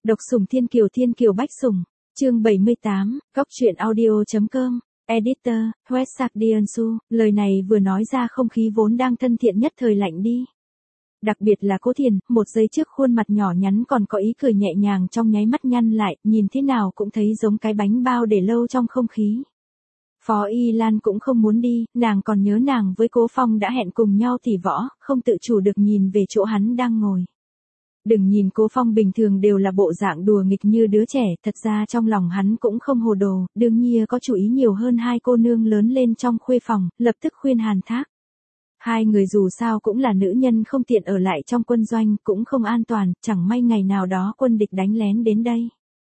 Độc sủng Thiên Kiều Bách Sủng, chương 78, góc truyện audio.com, editor, Westsạc Diansu, lời này vừa nói ra không khí vốn đang thân thiện nhất thời lạnh đi. Đặc biệt là Cố Thiền, một giây trước khuôn mặt nhỏ nhắn còn có ý cười nhẹ nhàng trong nháy mắt nhăn lại, nhìn thế nào cũng thấy giống cái bánh bao để lâu trong không khí. Phó Y Lan cũng không muốn đi, nàng còn nhớ nàng với Cố Phong đã hẹn cùng nhau tỉ võ, không tự chủ được nhìn về chỗ hắn đang ngồi. Đừng nhìn Cố Phong bình thường đều là bộ dạng đùa nghịch như đứa trẻ, thật ra trong lòng hắn cũng không hồ đồ, đương nhiên có chủ ý nhiều hơn hai cô nương lớn lên trong khuê phòng, lập tức khuyên Hàn Thác. Hai người dù sao cũng là nữ nhân không tiện ở lại trong quân doanh, cũng không an toàn, chẳng may ngày nào đó quân địch đánh lén đến đây.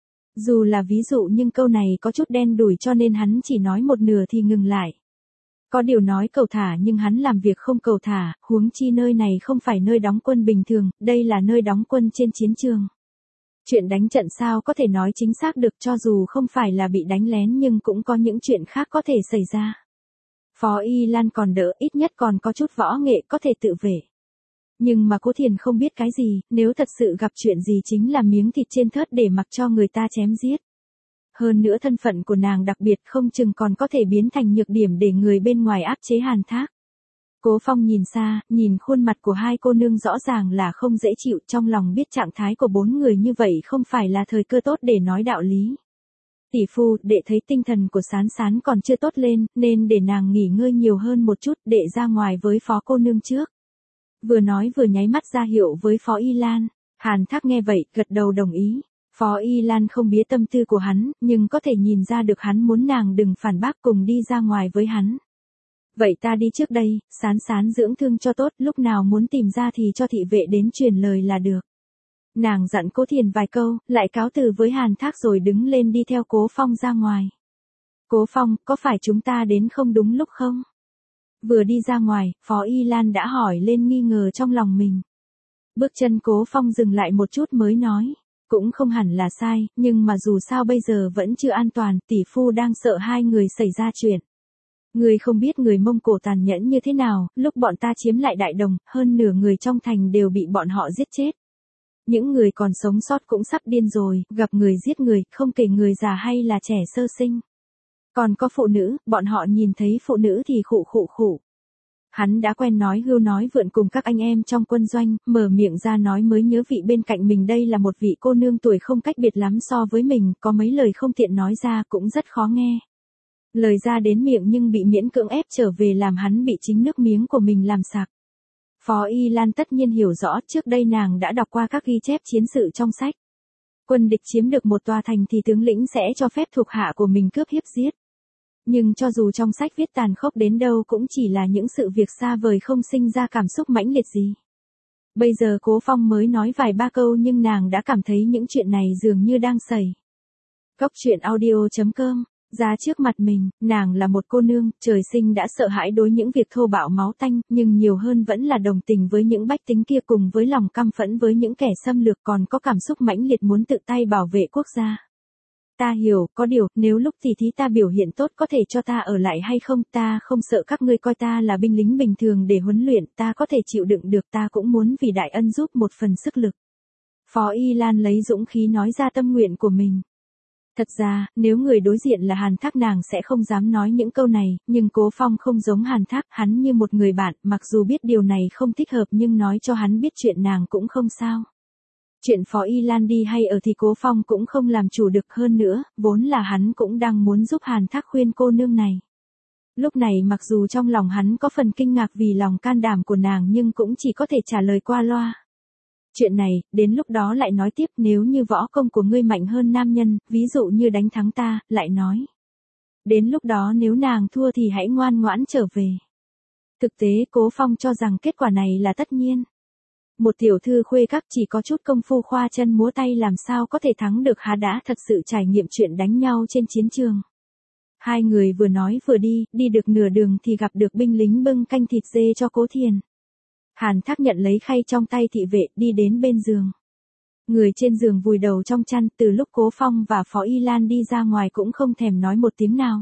Dù là ví dụ nhưng câu này có chút đen đủi cho nên hắn chỉ nói một nửa thì ngừng lại. Có điều nói cầu thả nhưng hắn làm việc không cầu thả, huống chi nơi này không phải nơi đóng quân bình thường, đây là nơi đóng quân trên chiến trường. Chuyện đánh trận sao có thể nói chính xác được, cho dù không phải là bị đánh lén nhưng cũng có những chuyện khác có thể xảy ra. Phó Y Lan còn đỡ, ít nhất còn có chút võ nghệ có thể tự vệ. Nhưng mà Cố Thiền không biết cái gì, nếu thật sự gặp chuyện gì chính là miếng thịt trên thớt để mặc cho người ta chém giết. Hơn nữa thân phận của nàng đặc biệt không chừng còn có thể biến thành nhược điểm để người bên ngoài áp chế Hàn Thác. Cố Phong nhìn xa, nhìn khuôn mặt của hai cô nương rõ ràng là không dễ chịu, trong lòng biết trạng thái của bốn người như vậy không phải là thời cơ tốt để nói đạo lý. Tỷ phu, đệ thấy tinh thần của Sán Sán còn chưa tốt lên, nên để nàng nghỉ ngơi nhiều hơn một chút, đệ ra ngoài với phó cô nương trước. Vừa nói vừa nháy mắt ra hiệu với Phó Y Lan. Hàn Thác nghe vậy, gật đầu đồng ý. Phó Y Lan không biết tâm tư của hắn, nhưng có thể nhìn ra được hắn muốn nàng đừng phản bác cùng đi ra ngoài với hắn. Vậy ta đi trước đây, Sán Sán dưỡng thương cho tốt, lúc nào muốn tìm ra thì cho thị vệ đến truyền lời là được. Nàng dặn Cố Thiền vài câu, lại cáo từ với Hàn Thác rồi đứng lên đi theo Cố Phong ra ngoài. Cố Phong, có phải chúng ta đến không đúng lúc không? Vừa đi ra ngoài, Phó Y Lan đã hỏi lên nghi ngờ trong lòng mình. Bước chân Cố Phong dừng lại một chút mới nói. Cũng không hẳn là sai, nhưng mà dù sao bây giờ vẫn chưa an toàn, tỷ phu đang sợ hai người xảy ra chuyện. Người không biết người Mông Cổ tàn nhẫn như thế nào, lúc bọn ta chiếm lại Đại Đồng, hơn nửa người trong thành đều bị bọn họ giết chết. Những người còn sống sót cũng sắp điên rồi, gặp người giết người, không kể người già hay là trẻ sơ sinh. Còn có phụ nữ, bọn họ nhìn thấy phụ nữ thì khụ. Hắn đã quen nói hưu nói vượn cùng các anh em trong quân doanh, mở miệng ra nói mới nhớ vị bên cạnh mình đây là một vị cô nương tuổi không cách biệt lắm so với mình, có mấy lời không tiện nói ra cũng rất khó nghe. Lời ra đến miệng nhưng bị miễn cưỡng ép trở về làm hắn bị chính nước miếng của mình làm sặc. Phó Y Lan tất nhiên hiểu rõ, trước đây nàng đã đọc qua các ghi chép chiến sự trong sách. Quân địch chiếm được một tòa thành thì tướng lĩnh sẽ cho phép thuộc hạ của mình cướp hiếp giết. Nhưng cho dù trong sách viết tàn khốc đến đâu cũng chỉ là những sự việc xa vời không sinh ra cảm xúc mãnh liệt gì. Bây giờ Cố Phong mới nói vài ba câu nhưng nàng đã cảm thấy những chuyện này dường như đang xảy. Góc truyện audio.com, ra trước mặt mình, nàng là một cô nương, trời sinh đã sợ hãi đối những việc thô bạo máu tanh, nhưng nhiều hơn vẫn là đồng tình với những bách tính kia cùng với lòng căm phẫn với những kẻ xâm lược còn có cảm xúc mãnh liệt muốn tự tay bảo vệ quốc gia. Ta hiểu, có điều, nếu lúc thì ta biểu hiện tốt có thể cho ta ở lại hay không, ta không sợ các ngươi coi ta là binh lính bình thường để huấn luyện, ta có thể chịu đựng được, ta cũng muốn vì đại ân giúp một phần sức lực. Phó Y Lan lấy dũng khí nói ra tâm nguyện của mình. Thật ra, nếu người đối diện là Hàn Thác nàng sẽ không dám nói những câu này, nhưng Cố Phong không giống Hàn Thác, hắn như một người bạn, mặc dù biết điều này không thích hợp nhưng nói cho hắn biết chuyện nàng cũng không sao. Chuyện Phó Y Lan đi hay ở thì Cố Phong cũng không làm chủ được, hơn nữa, vốn là hắn cũng đang muốn giúp Hàn Thác khuyên cô nương này. Lúc này mặc dù trong lòng hắn có phần kinh ngạc vì lòng can đảm của nàng nhưng cũng chỉ có thể trả lời qua loa. Chuyện này, đến lúc đó lại nói tiếp, nếu như võ công của ngươi mạnh hơn nam nhân, ví dụ như đánh thắng ta, lại nói. Đến lúc đó nếu nàng thua thì hãy ngoan ngoãn trở về. Thực tế Cố Phong cho rằng kết quả này là tất nhiên. Một tiểu thư khuê các chỉ có chút công phu khoa chân múa tay làm sao có thể thắng được hắn đã thật sự trải nghiệm chuyện đánh nhau trên chiến trường. Hai người vừa nói vừa đi được nửa đường thì gặp được binh lính bưng canh thịt dê cho Cố Thiền. Hàn Thác nhận lấy khay trong tay thị vệ đi đến bên giường. Người trên giường vùi đầu trong chăn, từ lúc Cố Phong và Phó Y Lan đi ra ngoài cũng không thèm nói một tiếng nào.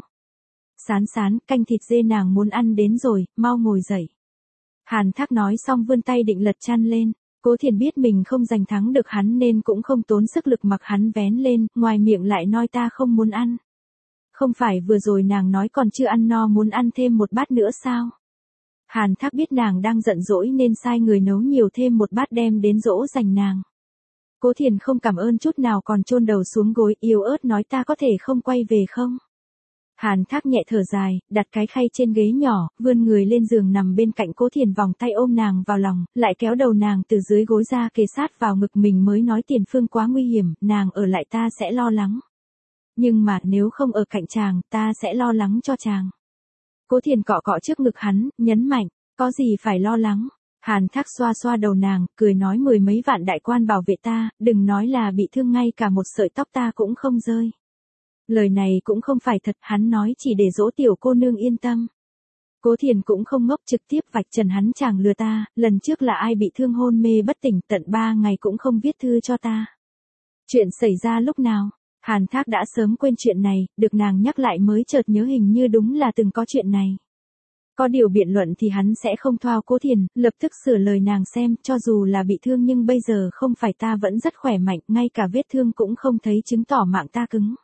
Sán Sán, canh thịt dê nàng muốn ăn đến rồi, mau ngồi dậy. Hàn Thác nói xong vươn tay định lật chăn lên. Cố Thiền biết mình không giành thắng được hắn nên cũng không tốn sức lực mặc hắn vén lên, ngoài miệng lại nói ta không muốn ăn. Không phải vừa rồi nàng nói còn chưa ăn no muốn ăn thêm một bát nữa sao? Hàn Thác biết nàng đang giận dỗi nên sai người nấu nhiều thêm một bát đem đến dỗ dành nàng. Cố Thiền không cảm ơn chút nào còn chôn đầu xuống gối yếu ớt nói ta có thể không quay về không? Hàn Thác nhẹ thở dài, đặt cái khay trên ghế nhỏ, vươn người lên giường nằm bên cạnh Cố Thiền vòng tay ôm nàng vào lòng, lại kéo đầu nàng từ dưới gối ra kề sát vào ngực mình mới nói Tiền Phương quá nguy hiểm, nàng ở lại ta sẽ lo lắng. Nhưng mà nếu không ở cạnh chàng, ta sẽ lo lắng cho chàng. Cố Thiền cọ cọ trước ngực hắn, nhấn mạnh, có gì phải lo lắng. Hàn Thác xoa xoa đầu nàng, cười nói 10 mấy vạn đại quan bảo vệ ta, đừng nói là bị thương ngay cả một sợi tóc ta cũng không rơi. Lời này cũng không phải thật, hắn nói chỉ để dỗ tiểu cô nương yên tâm. Cố Thiền cũng không ngốc trực tiếp vạch trần hắn chàng lừa ta, lần trước là ai bị thương hôn mê bất tỉnh tận 3 ngày cũng không viết thư cho ta. Chuyện xảy ra lúc nào? Hàn Thác đã sớm quên chuyện này, được nàng nhắc lại mới chợt nhớ hình như đúng là từng có chuyện này. Có điều biện luận thì hắn sẽ không thoao Cố Thiền, lập tức sửa lời nàng xem, cho dù là bị thương nhưng bây giờ không phải ta vẫn rất khỏe mạnh, ngay cả vết thương cũng không thấy chứng tỏ mạng ta cứng.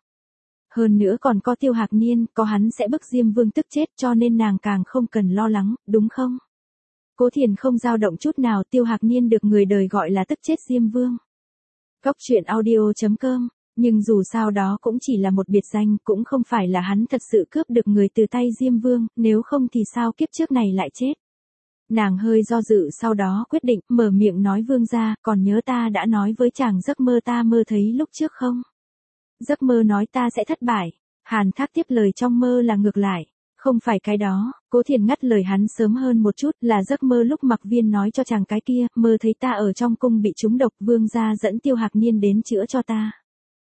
Hơn nữa còn có Tiêu Hạc Niên, có hắn sẽ bức Diêm Vương tức chết cho nên nàng càng không cần lo lắng, đúng không? Cố Thiền không dao động chút nào, Tiêu Hạc Niên được người đời gọi là tức chết Diêm Vương. Góc truyện audio.com. Nhưng dù sao đó cũng chỉ là một biệt danh, cũng không phải là hắn thật sự cướp được người từ tay Diêm Vương, nếu không thì sao kiếp trước này lại chết. Nàng hơi do dự sau đó quyết định, mở miệng nói Vương gia, còn nhớ ta đã nói với chàng giấc mơ ta mơ thấy lúc trước không? Giấc mơ nói ta sẽ thất bại. Hàn Thác tiếp lời trong mơ là ngược lại. Không phải cái đó, Cố Thiền ngắt lời hắn sớm hơn một chút, là giấc mơ lúc Mặc Viên nói cho chàng cái kia, mơ thấy ta ở trong cung bị trúng độc, Vương gia dẫn Tiêu Hạc Niên đến chữa cho ta.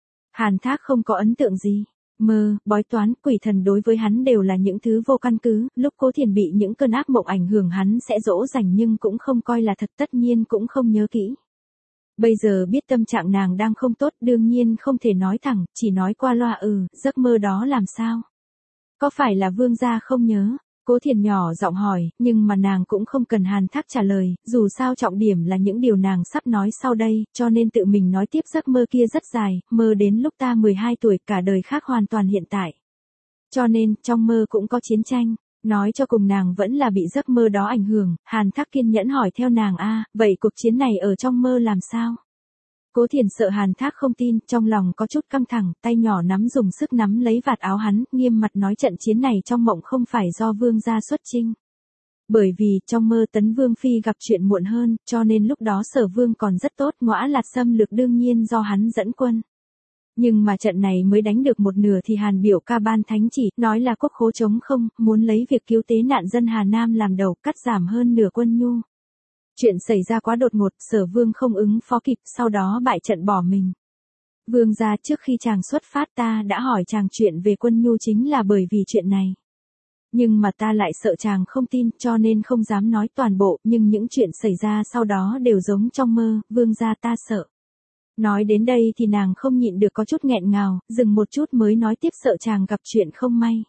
Hàn Thác không có ấn tượng gì. Mơ, bói toán, quỷ thần đối với hắn đều là những thứ vô căn cứ, lúc Cố Thiền bị những cơn ác mộng ảnh hưởng hắn sẽ dỗ dành nhưng cũng không coi là thật, tất nhiên cũng không nhớ kỹ. Bây giờ biết tâm trạng nàng đang không tốt, đương nhiên không thể nói thẳng, chỉ nói qua loa giấc mơ đó làm sao? Có phải là Vương gia không nhớ? Cố Thiền nhỏ giọng hỏi, nhưng mà nàng cũng không cần Hàn Thác trả lời, dù sao trọng điểm là những điều nàng sắp nói sau đây, cho nên tự mình nói tiếp giấc mơ kia rất dài, mơ đến lúc ta 12 tuổi, cả đời khác hoàn toàn hiện tại. Cho nên, trong mơ cũng có chiến tranh. Nói cho cùng nàng vẫn là bị giấc mơ đó ảnh hưởng, Hàn Thác kiên nhẫn hỏi theo nàng vậy cuộc chiến này ở trong mơ làm sao? Cố Thiền sợ Hàn Thác không tin, trong lòng có chút căng thẳng, tay nhỏ nắm dùng sức nắm lấy vạt áo hắn, nghiêm mặt nói trận chiến này trong mộng không phải do Vương gia xuất chinh. Bởi vì, trong mơ Tấn Vương Phi gặp chuyện muộn hơn, cho nên lúc đó Sở Vương còn rất tốt, Ngõa Lạt xâm lược đương nhiên do hắn dẫn quân. Nhưng mà trận này mới đánh được một nửa thì Hàn biểu ca ban thánh chỉ, nói là quốc khố trống không, muốn lấy việc cứu tế nạn dân Hà Nam làm đầu, cắt giảm hơn nửa quân nhu. Chuyện xảy ra quá đột ngột, Sở Vương không ứng phó kịp, sau đó bại trận bỏ mình. Vương gia, trước khi chàng xuất phát ta đã hỏi chàng chuyện về quân nhu chính là bởi vì chuyện này. Nhưng mà ta lại sợ chàng không tin, cho nên không dám nói toàn bộ, nhưng những chuyện xảy ra sau đó đều giống trong mơ, Vương gia ta sợ. Nói đến đây thì nàng không nhịn được có chút nghẹn ngào, dừng một chút mới nói tiếp sợ chàng gặp chuyện không may.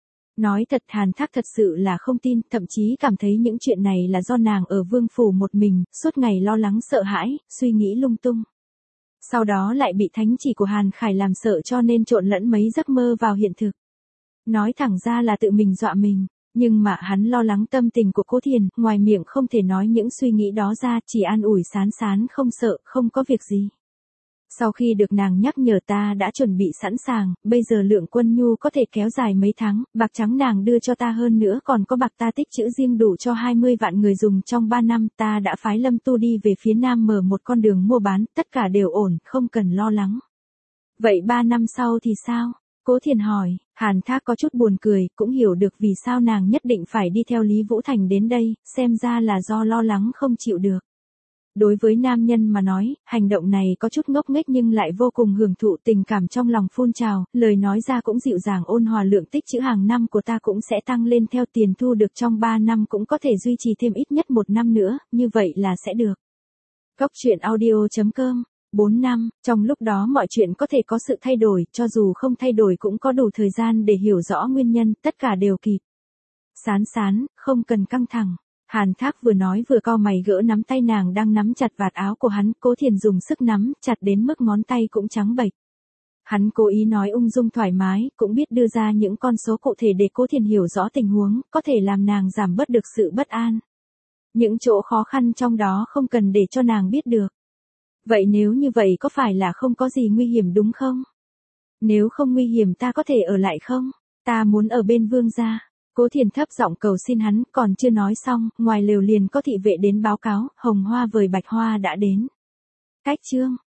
Nói thật Hàn Thác thật sự là không tin, thậm chí cảm thấy những chuyện này là do nàng ở vương phủ một mình, suốt ngày lo lắng sợ hãi, suy nghĩ lung tung. Sau đó lại bị thánh chỉ của Hàn Khải làm sợ cho nên trộn lẫn mấy giấc mơ vào hiện thực. Nói thẳng ra là tự mình dọa mình, nhưng mà hắn lo lắng tâm tình của Cố Thiền, ngoài miệng không thể nói những suy nghĩ đó ra, chỉ an ủi sán sán không sợ, không có việc gì. Sau khi được nàng nhắc nhở ta đã chuẩn bị sẵn sàng, bây giờ lượng quân nhu có thể kéo dài mấy tháng, bạc trắng nàng đưa cho ta hơn nữa còn có bạc ta tích trữ riêng đủ cho 20 vạn người dùng trong 3 năm, ta đã phái Lâm Tu đi về phía nam mở một con đường mua bán, tất cả đều ổn, không cần lo lắng. Vậy 3 năm sau thì sao? Cố Thiền hỏi, Hàn Thác có chút buồn cười, cũng hiểu được vì sao nàng nhất định phải đi theo Lý Vũ Thành đến đây, xem ra là do lo lắng không chịu được. Đối với nam nhân mà nói, hành động này có chút ngốc nghếch nhưng lại vô cùng hưởng thụ, tình cảm trong lòng phun trào, lời nói ra cũng dịu dàng ôn hòa, lượng tích trữ hàng năm của ta cũng sẽ tăng lên theo tiền thu được trong 3 năm cũng có thể duy trì thêm ít nhất 1 năm nữa, như vậy là sẽ được. Góc truyện audio.com. 4 năm, trong lúc đó mọi chuyện có thể có sự thay đổi, cho dù không thay đổi cũng có đủ thời gian để hiểu rõ nguyên nhân, tất cả đều kịp. Sán sán, không cần căng thẳng. Hàn Thác vừa nói vừa cau mày gỡ nắm tay nàng đang nắm chặt vạt áo của hắn, Cố Thiền dùng sức nắm chặt đến mức ngón tay cũng trắng bệch. Hắn cố ý nói ung dung thoải mái, cũng biết đưa ra những con số cụ thể để Cố Thiền hiểu rõ tình huống, có thể làm nàng giảm bớt được sự bất an. Những chỗ khó khăn trong đó không cần để cho nàng biết được. Vậy nếu như vậy có phải là không có gì nguy hiểm đúng không? Nếu không nguy hiểm ta có thể ở lại không? Ta muốn ở bên vương gia. Cố Thiền thấp giọng cầu xin hắn, còn chưa nói xong, ngoài lều liền có thị vệ đến báo cáo, hồng hoa vời bạch hoa đã đến. Cách chương